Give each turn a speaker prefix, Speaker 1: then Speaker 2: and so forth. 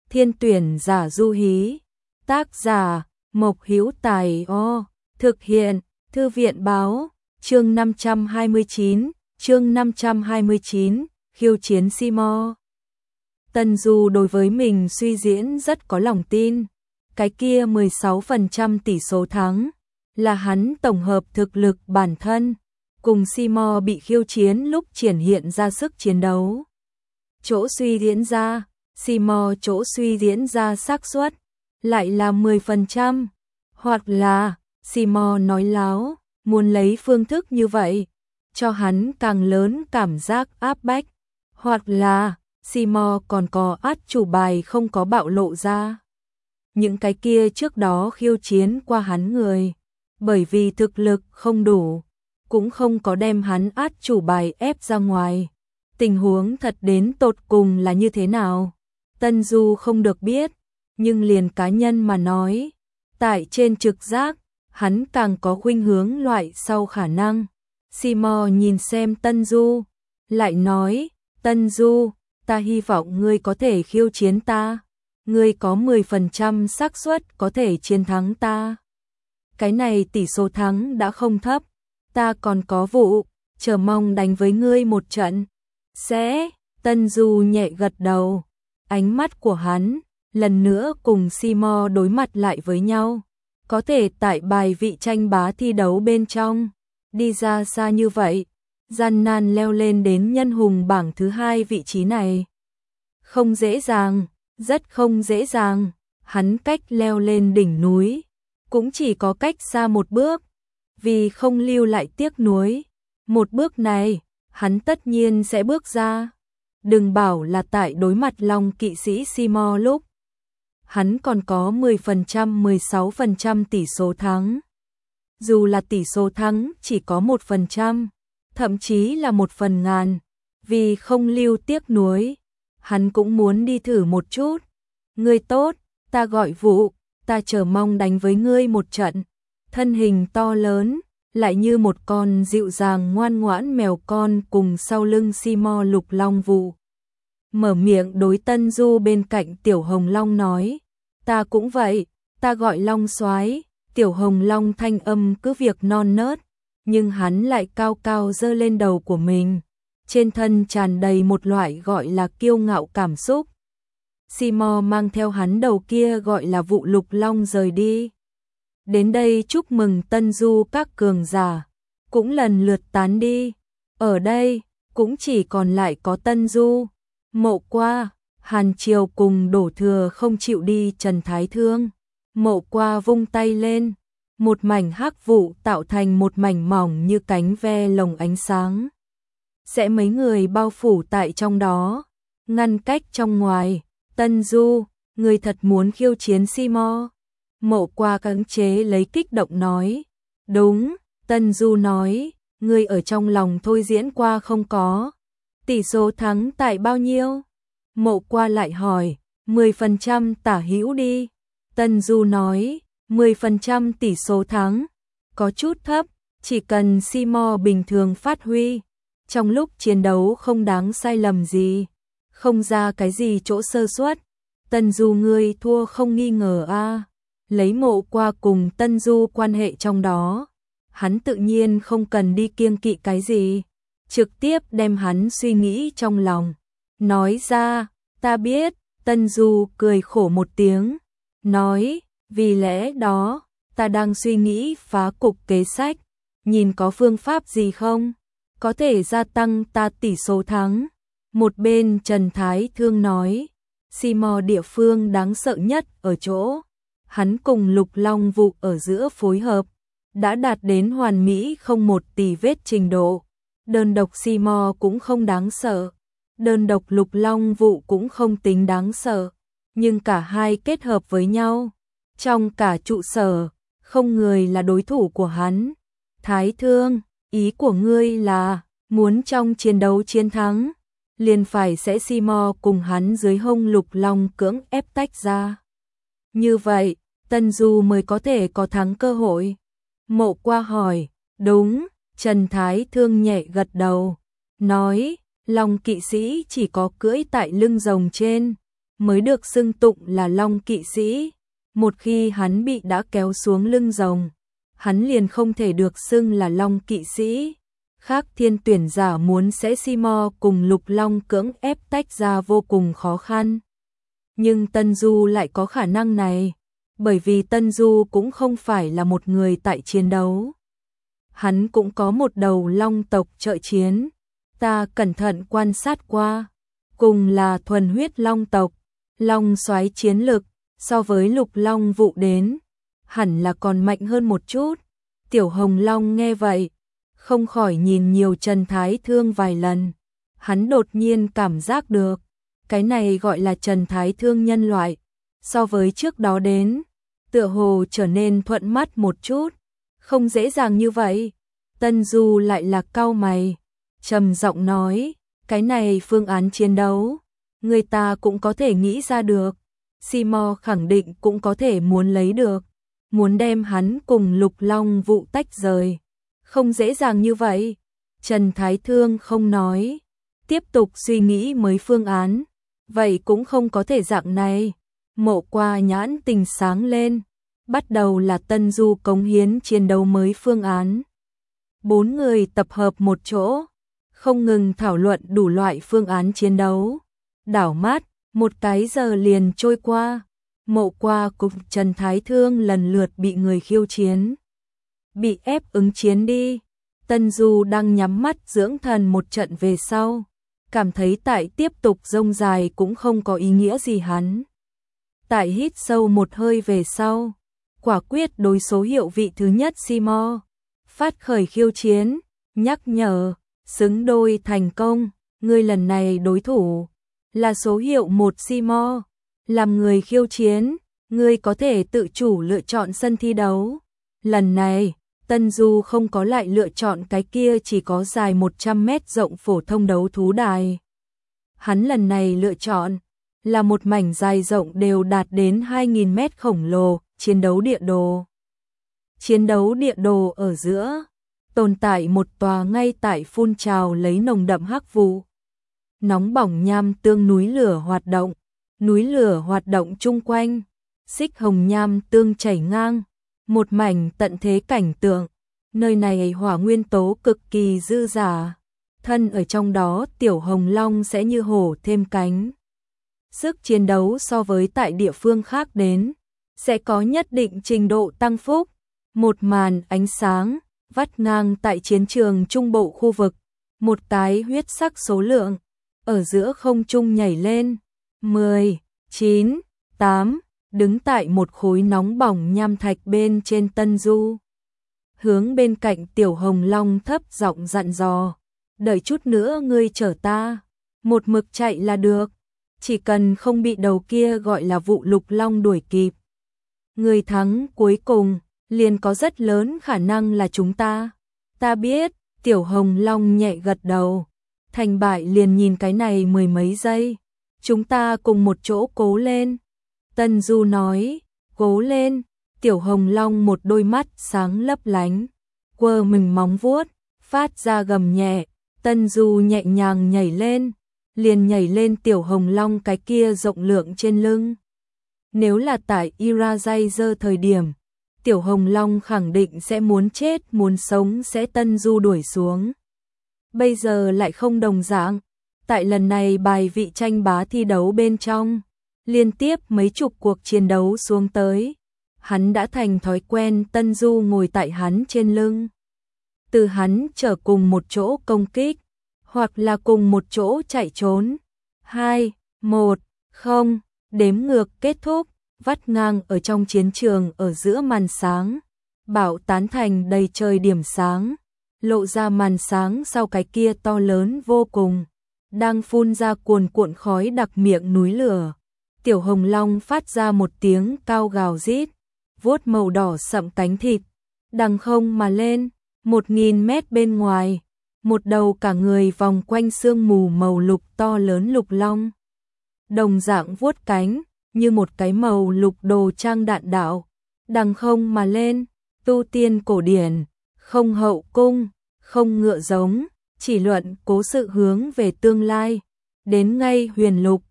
Speaker 1: Thiên tuyển giả du hí. Tác giả Mộc Hữu Tài. Thực hiện Thư viện báo. Chương 529, khiêu chiến Simo. Tân Du đối với mình suy diễn rất có lòng tin. Cái kia 16% tỷ số thắng là hắn tổng hợp thực lực bản thân, cùng Simo bị khiêu chiến lúc triển hiện ra sức chiến đấu. Chỗ suy diễn ra, Simo chỗ suy diễn ra xác suất lại là 10%, hoặc là Simo nói láo, muốn lấy phương thức như vậy cho hắn càng lớn cảm giác áp bách, hoặc là Simo còn có át chủ bài không có bạo lộ ra. Những cái kia trước đó khiêu chiến qua hắn người, bởi vì thực lực không đủ, cũng không có đem hắn át chủ bài ép ra ngoài. Tình huống thật đến tột cùng là như thế nào? Tân Du không được biết, nhưng liền cá nhân mà nói, tại trên trực giác, hắn càng có khuynh hướng loại sau khả năng. Simo nhìn xem Tân Du, lại nói, Tân Du, ta hy vọng ngươi có thể khiêu chiến ta. Ngươi có 10% xác suất có thể chiến thắng ta. Cái này tỷ số thắng đã không thấp, ta còn có vụ, chờ mong đánh với ngươi một trận. Sẽ, Tân Du nhẹ gật đầu, ánh mắt của hắn lần nữa cùng Simo đối mặt lại với nhau. Có thể tại bài vị tranh bá thi đấu bên trong, đi ra xa như vậy, gian nan leo lên đến nhân hùng bảng thứ 2 vị trí này. Không dễ dàng, rất không dễ dàng, hắn cách leo lên đỉnh núi, cũng chỉ có cách xa một bước, vì không lưu lại tiếc nuối. Một bước này, hắn tất nhiên sẽ bước ra. Đừng bảo là tại đối mặt Long kỵ sĩ Simo lúc. Hắn còn có 10%, 16% tỷ số thắng. Dù là tỷ số thắng chỉ có 1%, thậm chí là 1/1000, vì không lưu tiếc nuối, hắn cũng muốn đi thử một chút. Ngươi tốt, ta gọi Vụ, ta chờ mong đánh với ngươi một trận. Thân hình to lớn, lại như một con dịu dàng ngoan ngoãn mèo con cùng sau lưng Simo Lục Long Vụ. Mở miệng đối Tân Du bên cạnh Tiểu Hồng Long nói, ta cũng vậy, ta gọi Long Soái. Tiểu Hồng Long thanh âm cứ việc non nớt, nhưng hắn lại cao cao giơ lên đầu của mình, trên thân tràn đầy một loại gọi là kiêu ngạo cảm xúc. Simo mang theo hắn đầu kia gọi là Vụ Lục Long rời đi. Đến đây chúc mừng Tân Du các cường giả, cũng lần lượt tán đi. Ở đây, cũng chỉ còn lại có Tân Du, Mộ Qua, Hàn Triều cùng Đổ Thừa không chịu đi Trần Thái Thương. Mộ Qua vung tay lên, một mảnh hắc vụ tạo thành một mảnh mỏng như cánh ve lồng ánh sáng. Sẽ mấy người bao phủ tại trong đó, ngăn cách trong ngoài. Tân Du, người thật muốn khiêu chiến Simo? Mộ Qua cưỡng chế lấy kích động nói. Đúng, Tân Du nói, người ở trong lòng thôi diễn qua không có. Tỷ số thắng tại bao nhiêu? Mộ Qua lại hỏi, 10% tả hữu đi. Tân Du nói, 10% tỷ số thắng, có chút thấp, chỉ cần Simo bình thường phát huy, trong lúc chiến đấu không đáng sai lầm gì, không ra cái gì chỗ sơ suất. Tân Du ngươi thua không nghi ngờ a. Lấy Mộ Qua cùng Tân Du quan hệ trong đó, hắn tự nhiên không cần đi kiêng kỵ cái gì, trực tiếp đem hắn suy nghĩ trong lòng nói ra. Ta biết. Tân Du cười khổ một tiếng, nói, vì lẽ đó, ta đang suy nghĩ phá cục kế sách, nhìn có phương pháp gì không, có thể gia tăng ta tỷ số thắng. Một bên Trần Thái Thương nói, Simo địa phương đáng sợ nhất ở chỗ, hắn cùng Lục Long Vụ ở giữa phối hợp, đã đạt đến hoàn mỹ không một tì vết trình độ. Đơn độc Simo cũng không đáng sợ, đơn độc Lục Long Vụ cũng không tính đáng sợ, nhưng cả hai kết hợp với nhau, trong cả trụ sở, không người là đối thủ của hắn. Thái Thương, ý của ngươi là, muốn trong chiến đấu chiến thắng, liền phải sẽ Simo cùng hắn dưới hông Lục Long cưỡng ép tách ra. Như vậy, Tân Du mới có thể có thắng cơ hội. Mộ Qua hỏi, đúng, Trần Thái Thương nhẹ gật đầu, nói, Long kỵ sĩ chỉ có cưỡi tại lưng rồng trên, mới được xưng tụng là Long kỵ sĩ. Một khi hắn bị đã kéo xuống lưng rồng, hắn liền không thể được xưng là Long kỵ sĩ. Khác thiên tuyển giả muốn sẽ Seymour cùng Lục Long cưỡng ép tách ra vô cùng khó khăn. Nhưng Tân Du lại có khả năng này, bởi vì Tân Du cũng không phải là một người tại chiến đấu. Hắn cũng có một đầu long tộc trợ chiến. Ta cẩn thận quan sát qua, cùng là thuần huyết long tộc, long soái chiến lực so với Lục Long vụ đến, hẳn là còn mạnh hơn một chút. Tiểu Hồng Long nghe vậy, không khỏi nhìn nhiều Trần Thái Thương vài lần. Hắn đột nhiên cảm giác được, cái này gọi là Trần Thái Thương nhân loại, so với trước đó đến, tựa hồ trở nên thuận mắt một chút, không dễ dàng như vậy. Tân Du lại là cau mày, trầm giọng nói, cái này phương án chiến đấu, người ta cũng có thể nghĩ ra được. Seymour khẳng định cũng có thể muốn lấy được, muốn đem hắn cùng Lục Long vụ tách rời. Không dễ dàng như vậy. Trần Thái Thương không nói, tiếp tục suy nghĩ mấy phương án. Vậy cũng không có thể dạng này. Mộ Qua nhãn tình sáng lên, bắt đầu là Tân Du cống hiến chiến đấu mới phương án. 4 người tập hợp một chỗ, không ngừng thảo luận đủ loại phương án chiến đấu. Đảo mắt, một cái giờ liền trôi qua. Mộ Qua cùng Trần Thái Thương lần lượt bị người khiêu chiến, bị ép ứng chiến đi. Tân Du đang nhắm mắt dưỡng thần một trận về sau, cảm thấy tại tiếp tục rông dài cũng không có ý nghĩa gì hắn. Tại hít sâu một hơi về sau, quả quyết đối số hiệu vị thứ nhất Seymour, phát khởi khiêu chiến, nhắc nhở, xứng đôi thành công, ngươi lần này đối thủ là số hiệu 1 Seymour, làm người khiêu chiến, ngươi có thể tự chủ lựa chọn sân thi đấu. Lần này, Tân Du không có lại lựa chọn cái kia chỉ có dài 100 mét rộng phổ thông đấu thú đài. Hắn lần này lựa chọn là một mảnh dài rộng đều đạt đến 2.000 mét khổng lồ, chiến đấu địa đồ. Chiến đấu địa đồ ở giữa, tồn tại một tòa ngay tại phun trào lấy nồng đậm hắc vụ. Nóng bỏng nham tương núi lửa hoạt động chung quanh, xích hồng nham tương chảy ngang, một mảnh tận thế cảnh tượng. Nơi này hỏa nguyên tố cực kỳ dư dả, thân ở trong đó Tiểu Hồng Long sẽ như hổ thêm cánh. Sức chiến đấu so với tại địa phương khác đến, sẽ có nhất định trình độ tăng phúc. Một màn ánh sáng, vắt ngang tại chiến trường trung bộ khu vực, một cái huyết sắc số lượng, ở giữa không trung nhảy lên, 10, 9, 8, đứng tại một khối nóng bỏng nham thạch bên trên. Tân Du hướng bên cạnh Tiểu Hồng Long thấp giọng dặn dò, đợi chút nữa ngươi chở ta, một mực chạy là được, chỉ cần không bị đầu kia gọi là Vụ Lục Long đuổi kịp. Người thắng cuối cùng, liền có rất lớn khả năng là chúng ta. Ta biết, Tiểu Hồng Long nhẹ gật đầu, thành bại liền nhìn cái này mười mấy giây, chúng ta cùng một chỗ cố lên. Tân Du nói, cố lên. Tiểu Hồng Long một đôi mắt sáng lấp lánh, quơ mình móng vuốt, phát ra gầm nhẹ. Tân Du nhẹ nhàng nhảy lên, liền nhảy lên Tiểu Hồng Long cái kia rộng lượng trên lưng. Nếu là tại Irajazer thời điểm, Tiểu Hồng Long khẳng định sẽ muốn chết muốn sống sẽ Tân Du đuổi xuống. Bây giờ lại không đồng dạng, tại lần này bài vị tranh bá thi đấu bên trong, liên tiếp mấy chục cuộc chiến đấu xuống tới, hắn đã thành thói quen Tân Du ngồi tại hắn trên lưng. Từ hắn chở cùng một chỗ công kích, hoặc là cùng một chỗ chạy trốn. 2, 1, 0, đếm ngược kết thúc, vắt ngang ở trong chiến trường ở giữa màn sáng. Bão tán thành đầy trời điểm sáng, lộ ra màn sáng sau cái kia to lớn vô cùng, đang phun ra cuồn cuộn khói đặc miệng núi lửa. Tiểu Hồng Long phát ra một tiếng cao gào rít, vuốt màu đỏ sậm cánh thịt, đằng không mà lên, 1.000 mét bên ngoài, một đầu cả người vòng quanh sương mù màu lục to lớn lục long. Đồng dạng vuốt cánh, như một cái màu lục đồ trang đạn đạo, đằng không mà lên, tu tiên cổ điển, không hậu cung, không ngựa giống, chỉ luận cố sự hướng về tương lai, đến ngay huyền lục,